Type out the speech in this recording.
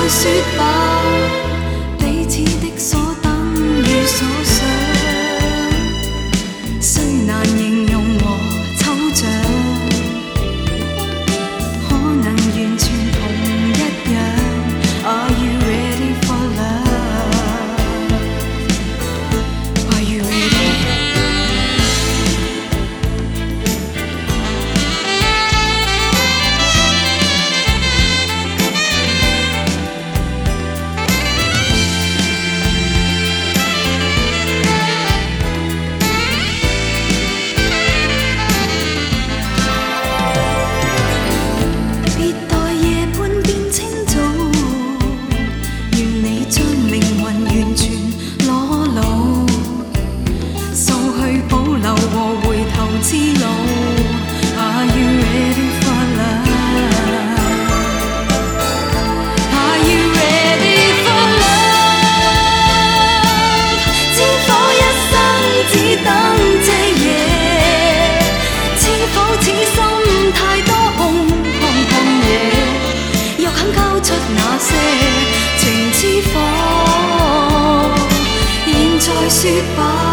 說吧，彼此的所等與所想，雖難形容和抽象，可能完全同一樣。Are you ready for love? Are you ready? 別待夜半變清早，願你將靈魂完全裸露，掃去保留和回頭之路。Are you ready for love? Are you ready for love? 知否一生只等這夜？知否此心太多空夜？若肯交出那些情之火，現在說吧。